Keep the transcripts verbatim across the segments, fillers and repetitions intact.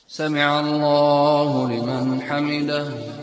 سمع الله لمن حمده.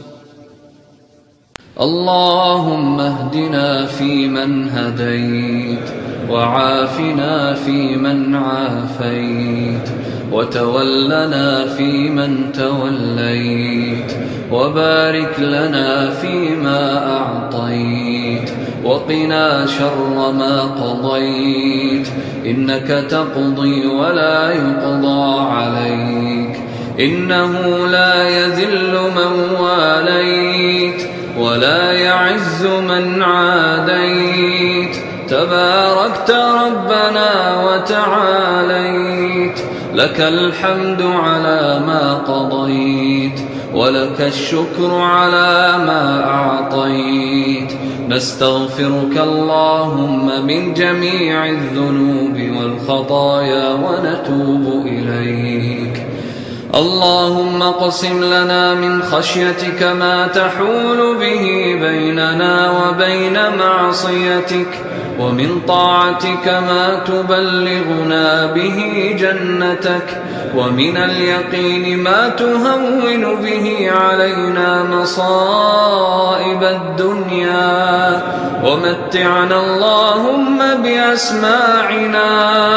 اللهم اهدنا فيمن هديت، وعافنا فيمن عافيت، وتولنا فيمن توليت، وبارك لنا فيما أعطيت، وقنا شر ما قضيت، إنك تقضي ولا يقضى عليك، إنه لا يذل من واليت ولا يعز من عاديت، تباركت ربنا وتعاليت، لك الحمد على ما قضيت، ولك الشكر على ما أعطيت. نستغفرك اللهم من جميع الذنوب والخطايا ونتوب إليك. اللهم اقسم لنا من خشيتك ما تحول به بيننا وبين معصيتك، ومن طاعتك ما تبلغنا به جنتك، ومن اليقين ما تهون به علينا مصائب الدنيا، ومتعنا اللهم بأسماعنا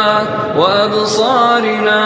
وأبصارنا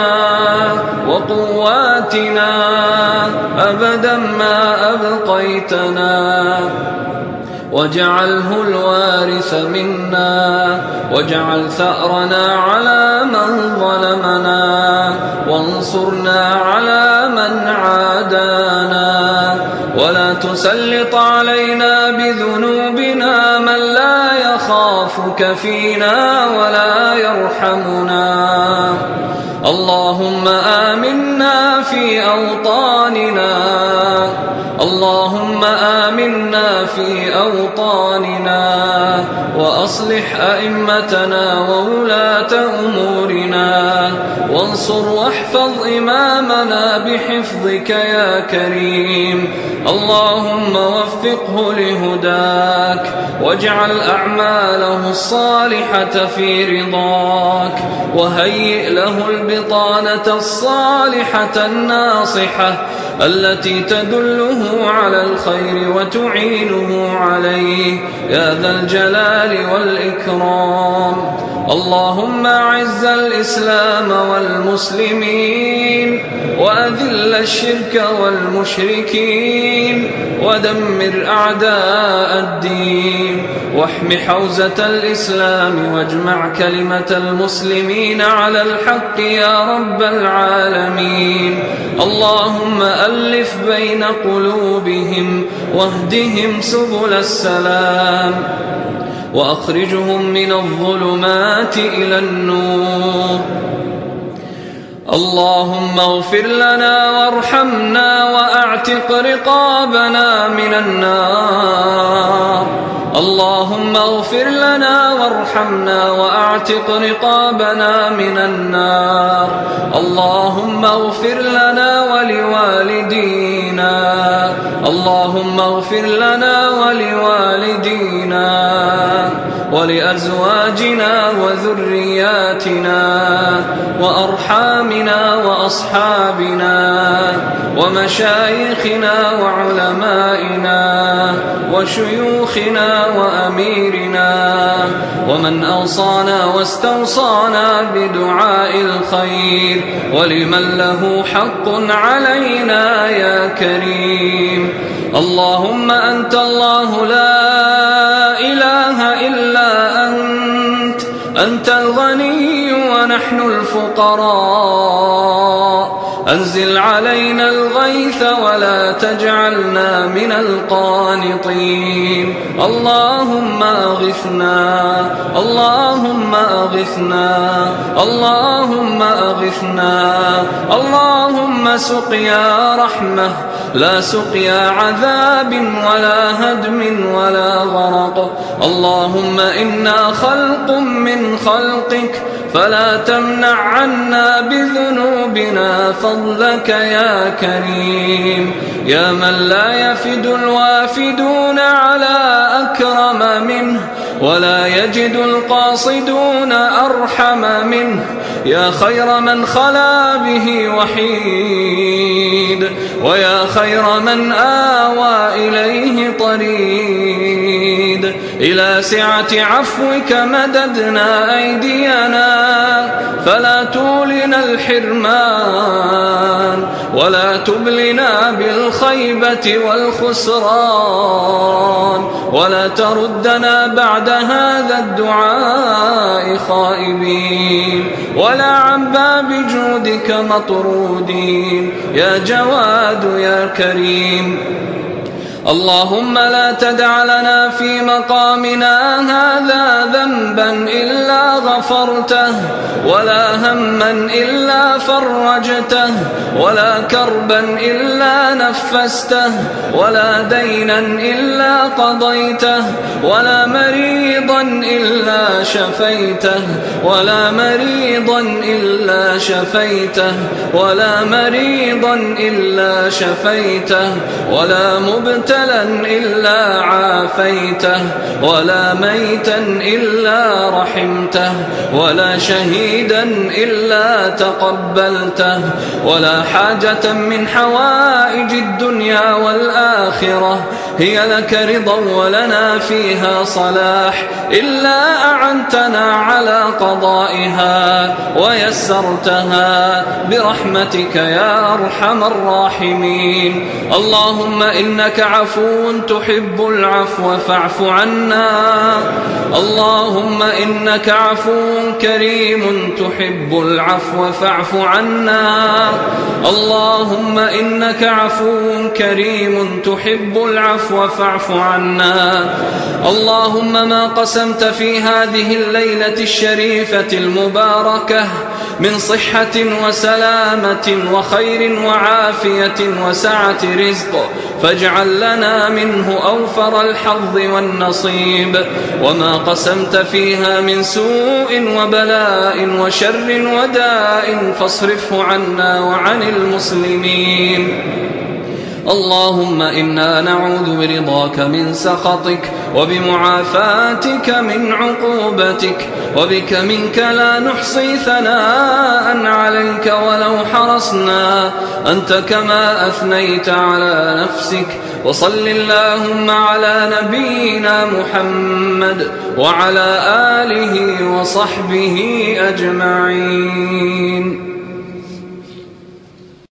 وقواتنا أبدا ما أبقيتنا، واجعله الوارث منا، واجعل ثأرنا على من ظلمنا، وانصرنا على من عادانا، ولا تسلط علينا بذنوبنا من لا يخافك فينا ولا يرحمنا. اللهم آمنا في أوطاننا، اللهم آمنا في أوطاننا، وأصلح أئمتنا وولاة أمورنا، وانصر واحفظ إمامنا بحفظك يا كريم. اللهم وفقه لهداك، واجعل أعماله الصالحة في رضاك، وهيئ له البطانة الصالحة الناصحة التي تدله على الخير وتعينه عليه يا ذا الجلال والإكرام. اللهم أعز الإسلام والمسلمين، وأذل الشرك والمشركين، ودمر أعداء الدين، واحم حوزة الإسلام، واجمع كلمة المسلمين على الحق يا رب العالمين. اللهم ألف بين قلوبهم، واهدهم سبل السلام، وأخرجهم من الظلمات إلى النور. اللهم اغفر لنا وارحمنا وأعتق رقابنا من النار. اللهم اغفر لنا وارحمنا وأعتق رقابنا من النار. اللهم اغفر لنا ولوالدينا، اللهم اغفر لنا ولوالدينا ولأزواجنا وذرياتنا وأرحامنا وأصحابنا ومشايخنا وعلمائنا وشيوخنا وأميرنا، ومن أوصانا واستوصانا بدعاء الخير، ولمن له حق علينا يا كريم. اللهم أنت الله لا إله إلا أنت، أنت الغني ونحن الفقراء، أنزل علينا الغيث ولا تجعلنا من القانطين. اللهم أغثنا، اللهم أغثنا، اللهم أغثنا، اللهم سقيا رحمة لا سقيا عذاب ولا هدم ولا غرق. اللهم إنا خلق من خلقك، فلا تمنع عنا بذنوبنا فضلك يا كريم. يا من لا يفد الوافدون على أكرم منه، ولا يجد القاصدون أرحم منه. يا خير من خلا به وحيد، ويا خير من آوى إليه طريد. إلى سعة عفوك مددنا أيدينا، فلا تولنا الحرمان، ولا تبلنا بالخيبة والخسران، ولا تردنا بعد هذا الدعاء خائبين، ولا عن باب جودك مطرودين. يا جواد يا كريم. اللهم لا تدع لنا في مقامنا هذا ذنبا إلا غفرته، ولا هما إلا فرجته، ولا كربا إلا نفسته، ولا دينا إلا قضيته، ولا مريضا إلا شفيته، ولا مريضا إلا شفيته، ولا مريضا إلا شفيته، ولا مبتلا إلا عافيته، ولا ميتا إلا رحمته، ولا شهيدا إلا تقبلته، ولا حاجة من حوائج الدنيا والآخرة هي لك رضا ولنا فيها صلاح إلا أعنتنا على قضائها ويسرتها برحمتك يا أرحم الراحمين. اللهم إنك عفو تحب العفو فاعف عنا. اللهم إنك عفو كريم تحب العفو فاعف عنا. اللهم إنك عفو كريم تحب العفو فاعف عنا. اللهم ما قسمت في هذه الليلة الشريفة المباركة من صحة وسلامة وخير وعافية وسعة رزق فاجعل لنا منه أوفر الحظ والنصيب، وما قسمت فيها من سوء وبلاء وشر وداء فاصرفه عنا وعن المسلمين. اللهم إنا نعوذ برضاك من سخطك، وبمعافاتك من عقوبتك، وبك منك لا نحصي ثناء عليك ولو حرصنا، أنت كما أثنيت على نفسك. وصل اللهم على نبينا محمد وعلى آله وصحبه أجمعين.